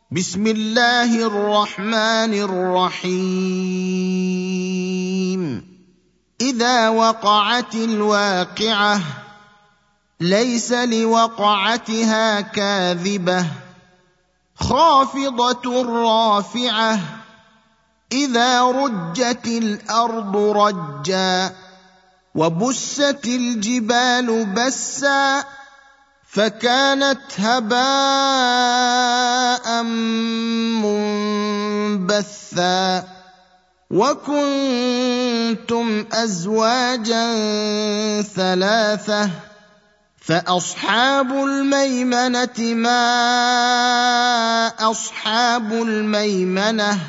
بسم الله الرحمن الرحيم. إذا وقعت الواقعة ليس لوقعتها كاذبة خافضة رافعة إذا رجت الأرض رجا وبست الجبال بسا فكانت هباء منبثا وكنتم أزواجا ثلاثة فأصحاب الميمنة ما أصحاب الميمنة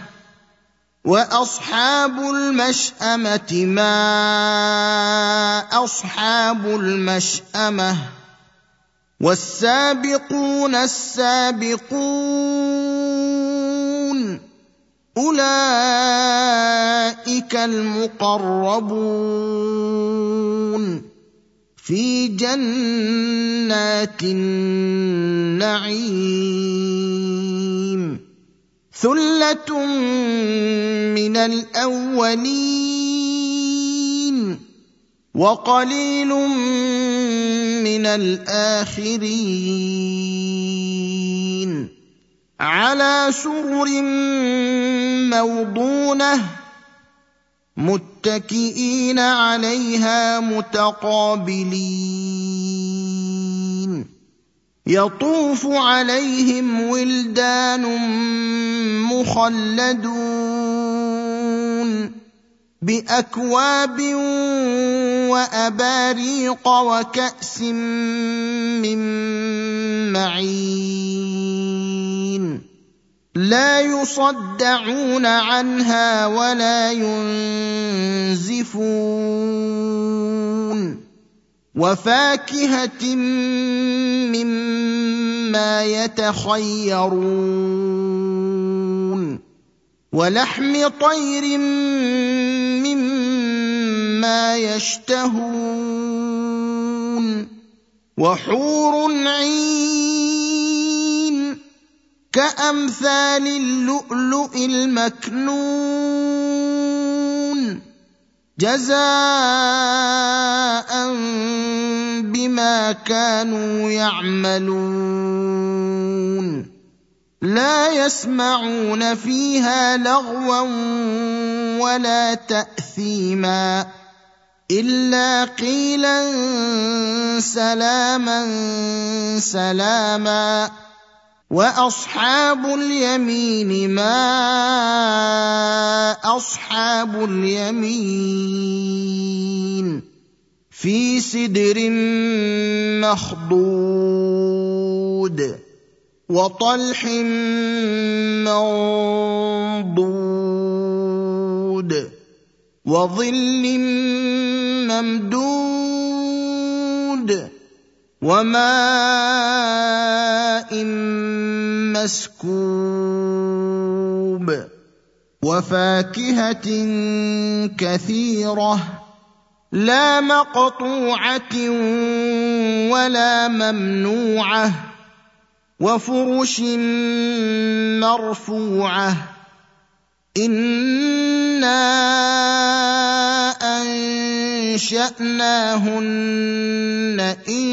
وأصحاب المشأمة ما أصحاب المشأمة والسابقون السابقون أولئك المقربون في جنات النعيم ثلة من الأولين وقليل من الآخرين على سرر موضونة متكئين عليها متقابلين يطوف عليهم ولدان مخلدون بأكواب وأباريق وكأس من معين لا يصدعون عنها ولا ينزفون وفاكهة مما يتخيرون ولحم طير مما يشتهون وحور عين كأمثال اللؤلؤ المكنون جزاء بما كانوا يعملون لا يسمعون فيها لغوا ولا تأثيما إلا قيلا سلاما سلاما وأصحاب اليمين ما أصحاب اليمين في سدر مخضود وطلح منضود وظل ممدود وماء مسكوب وفاكهة كثيرة لا مقطوعة ولا ممنوعة وفرش مرفوعة إنا أنشأناهن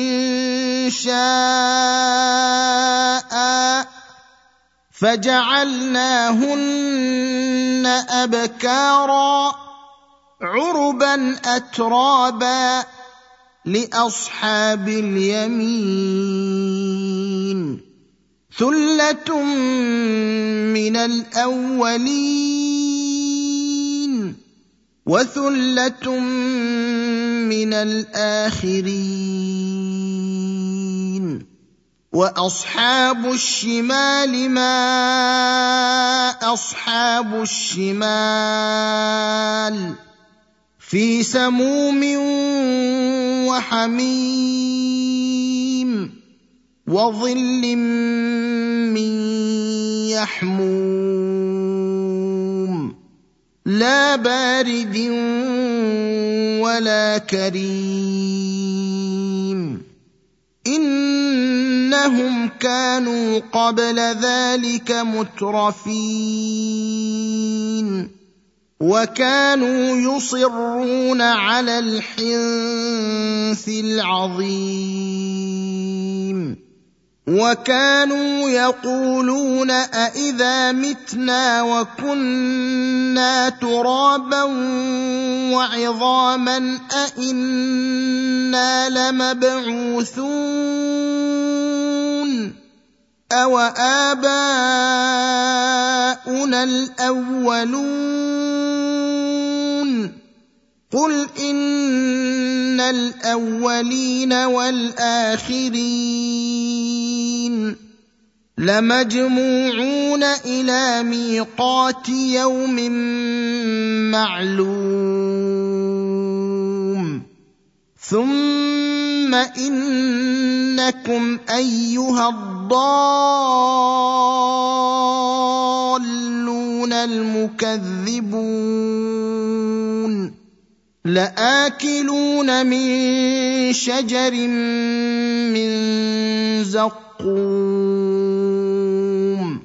إنشاء فجعلناهن أبكارا عربا أترابا لأصحاب اليمين ثلة من الأولين وثلة من الآخرين وأصحاب الشمال ما أصحاب الشمال في سموم وحميم وظل من يحموم لا بارد ولا كريم إنهم كانوا قبل ذلك مترفين وكانوا يصرون على الحنث العظيم وكانوا يقولون أإذا متنا وكنا ترابا وعظاما أإنا لمبعوثون أوآباؤنا الأولون قل إن الأولين والآخرين لمجموعون إلى ميقات يوم معلوم ثم إنكم أيها الضالون المكذبون لآكلون من شجر من زقوم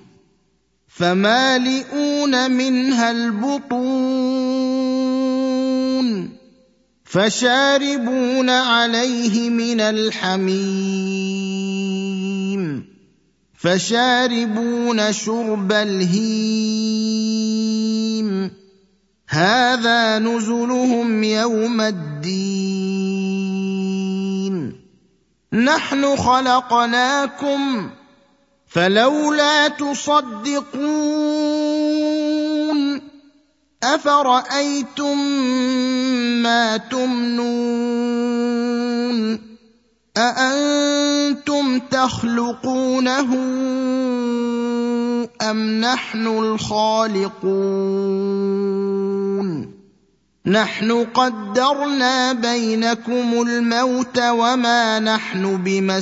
فمالئون منها البطون فشاربون عليه من الحميم فشاربون شرب الهيم هذا نزلهم يوم الدين نحن خلقناكم فلولا تصدقون أفرأيتم ما تمنون أأنتم تخلقونه أم نحن الخالقون نحن قدرنا بينكم الموت وما نحن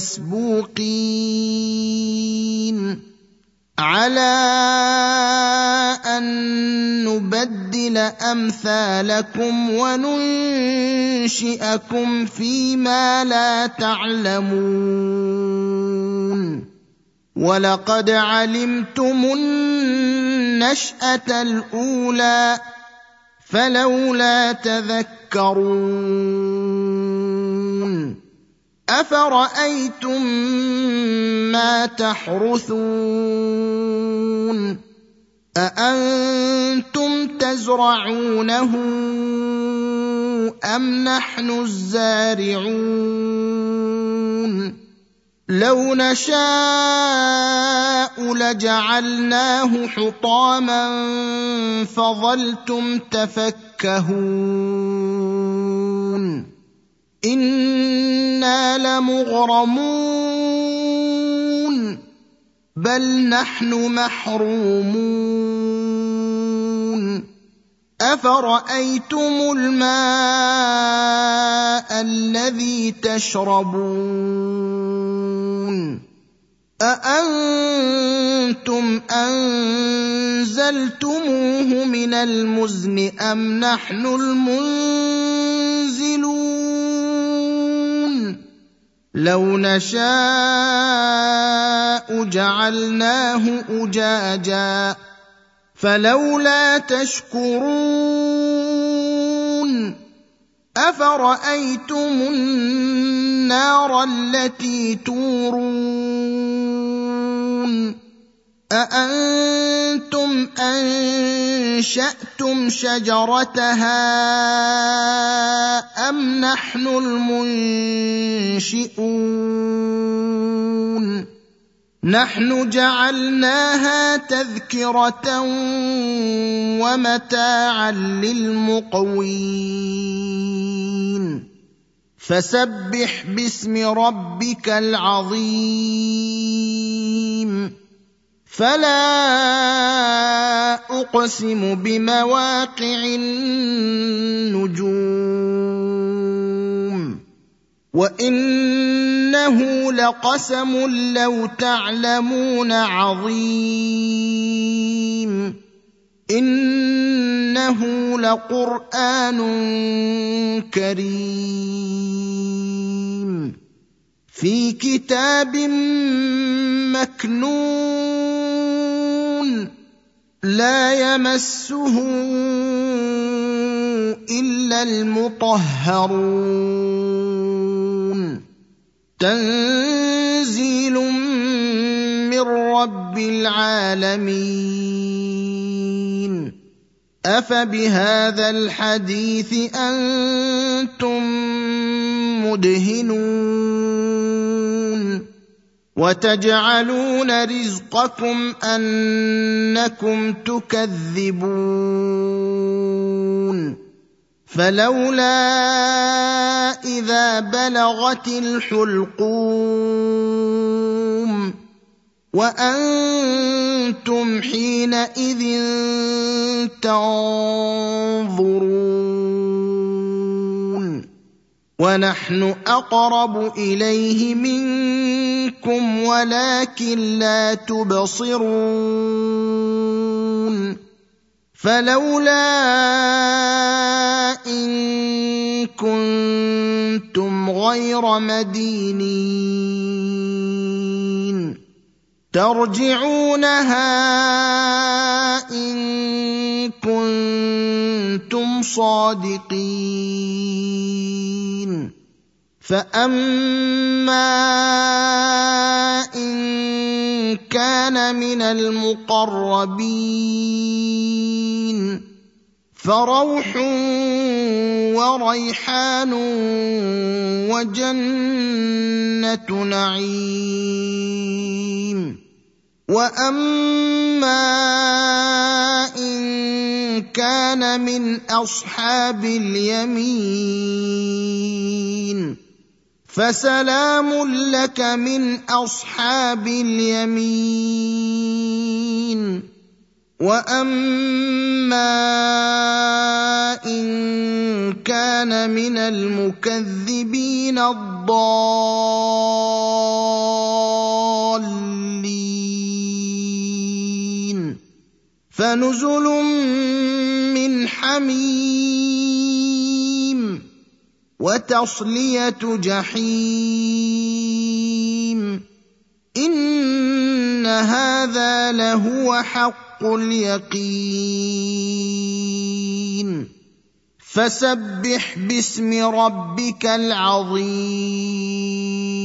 بمسبوقين على أن نبدل أمثالكم وننشئكم فيما لا تعلمون ولقد علمتم النشأة الأولى فلولا تذكرون أفرأيتم ما تحرثون أأنتم تزرعونه أم نحن الزارعون لو نشاء لجعلناه حطاما فظلتم تفكهون إنا لمغرمون بل نحن محرومون أفرأيتم الماء الذي تشربون أأنتم أنزلتموه من المزن أم نحن المنزلون لو نشاء جعلناه أجاجا فلولا تشكرون أفرأيتم النار التي تورون أأنتم أنشأتم شجرتها أم نحن المنشئون نحن جعلناها تذكرة ومتاعا للمقوين فسبح باسم ربك العظيم فلا أقسم بمواقع النجوم وإنه لقسم لو تعلمون عظيم إنه لقرآن كريم في كتاب مكنون لا يمسه إلا المطهرون تنزيل من رب العالمين أفبهذا الحديث أنتم مدهنون وتجعلون رزقكم أنكم تكذبون فلولا إذا بلغت الحلقوم وأنتم حينئذ تنظرون ونحن أقرب إليه منكم ولكن لا تبصرون فلولا إن كنتم غير مدينين ترجعونها إن كنتم صادقين فأما إن كان من المقربين فروح وريحان وجنة نعيم وأما إن كان من أصحاب اليمين فسلام لك من أصحاب اليمين وأما إن كان من المكذبين الضالين فنزل من حميم وتصلية جحيم إن هذا لهو حق اليقين فسبح باسم ربك العظيم